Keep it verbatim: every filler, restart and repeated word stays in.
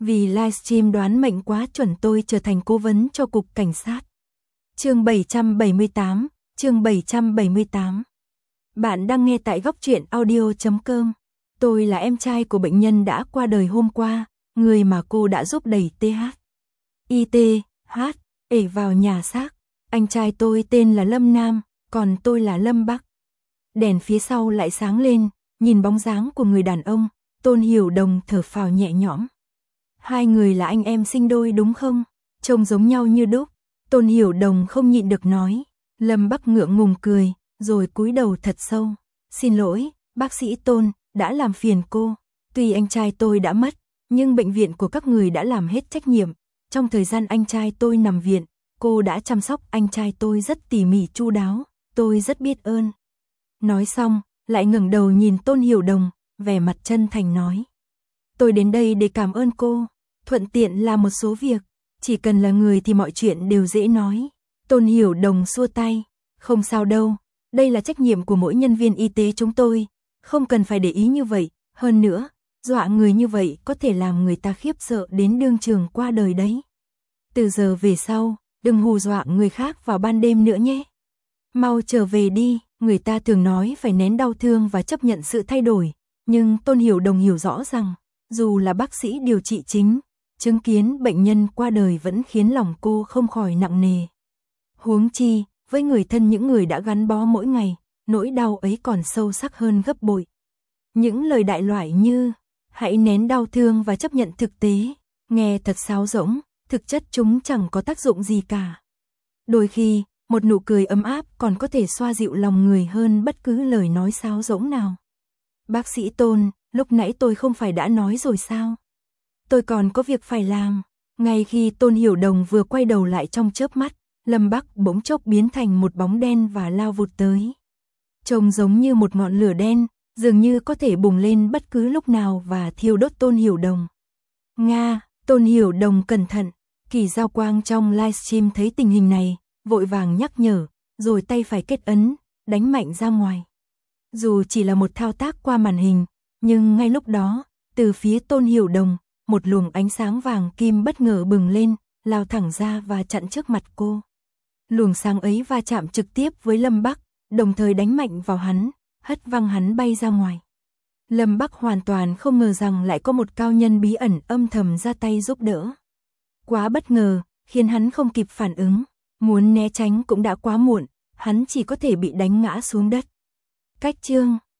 Vì livestream đoán mệnh quá chuẩn tôi trở thành cố vấn cho cục cảnh sát. Chương bảy trăm bảy mươi tám, chương bảy trăm bảy mươi tám. Bạn đang nghe tại góc truyện audio chấm com. Tôi là em trai của bệnh nhân đã qua đời hôm qua, người mà cô đã giúp đẩy tê hát. i tê hát ể vào nhà xác. Anh trai tôi tên là Lâm Nam, còn tôi là Lâm Bắc. Đèn phía sau lại sáng lên, nhìn bóng dáng của người đàn ông, Tôn Hiểu Đồng thở phào nhẹ nhõm. Hai người là anh em sinh đôi đúng không? Trông giống nhau như đúc. Tôn Hiểu Đồng không nhịn được nói. Lâm Bắc ngượng ngùng cười, rồi cúi đầu thật sâu. Xin lỗi, bác sĩ Tôn, đã làm phiền cô. Tuy anh trai tôi đã mất, nhưng bệnh viện của các người đã làm hết trách nhiệm. Trong thời gian anh trai tôi nằm viện, cô đã chăm sóc anh trai tôi rất tỉ mỉ chu đáo. Tôi rất biết ơn. Nói xong, lại ngẩng đầu nhìn Tôn Hiểu Đồng, vẻ mặt chân thành nói. Tôi đến đây để cảm ơn cô, thuận tiện làm một số việc, chỉ cần là người thì mọi chuyện đều dễ nói. Tôn Hiểu Đồng xua tay, không sao đâu, đây là trách nhiệm của mỗi nhân viên y tế chúng tôi, không cần phải để ý như vậy, hơn nữa, dọa người như vậy có thể làm người ta khiếp sợ đến đương trường qua đời đấy. Từ giờ về sau, đừng hù dọa người khác vào ban đêm nữa nhé. Mau trở về đi, người ta thường nói phải nén đau thương và chấp nhận sự thay đổi, nhưng Tôn Hiểu Đồng hiểu rõ rằng, dù là bác sĩ điều trị chính, chứng kiến bệnh nhân qua đời vẫn khiến lòng cô không khỏi nặng nề. Huống chi, với người thân những người đã gắn bó mỗi ngày, nỗi đau ấy còn sâu sắc hơn gấp bội. Những lời đại loại như, hãy nén đau thương và chấp nhận thực tế, nghe thật sáo rỗng, thực chất chúng chẳng có tác dụng gì cả. Đôi khi, một nụ cười ấm áp còn có thể xoa dịu lòng người hơn bất cứ lời nói sáo rỗng nào. Bác sĩ Tôn, lúc nãy tôi không phải đã nói rồi sao? Tôi còn có việc phải làm. Ngay khi Tôn Hiểu Đồng vừa quay đầu lại trong chớp mắt, Lâm Bắc bỗng chốc biến thành một bóng đen và lao vụt tới. Trông giống như một ngọn lửa đen, dường như có thể bùng lên bất cứ lúc nào và thiêu đốt Tôn Hiểu Đồng. Nga, Tôn Hiểu Đồng cẩn thận. Kỳ Giao Quang trong livestream thấy tình hình này, vội vàng nhắc nhở, rồi tay phải kết ấn, đánh mạnh ra ngoài. Dù chỉ là một thao tác qua màn hình, nhưng ngay lúc đó, từ phía Tôn Hiểu Đồng, một luồng ánh sáng vàng kim bất ngờ bừng lên, lao thẳng ra và chặn trước mặt cô. Luồng sáng ấy va chạm trực tiếp với Lâm Bắc, đồng thời đánh mạnh vào hắn, hất văng hắn bay ra ngoài. Lâm Bắc hoàn toàn không ngờ rằng lại có một cao nhân bí ẩn âm thầm ra tay giúp đỡ. Quá bất ngờ, khiến hắn không kịp phản ứng, muốn né tránh cũng đã quá muộn, hắn chỉ có thể bị đánh ngã xuống đất. Cách chương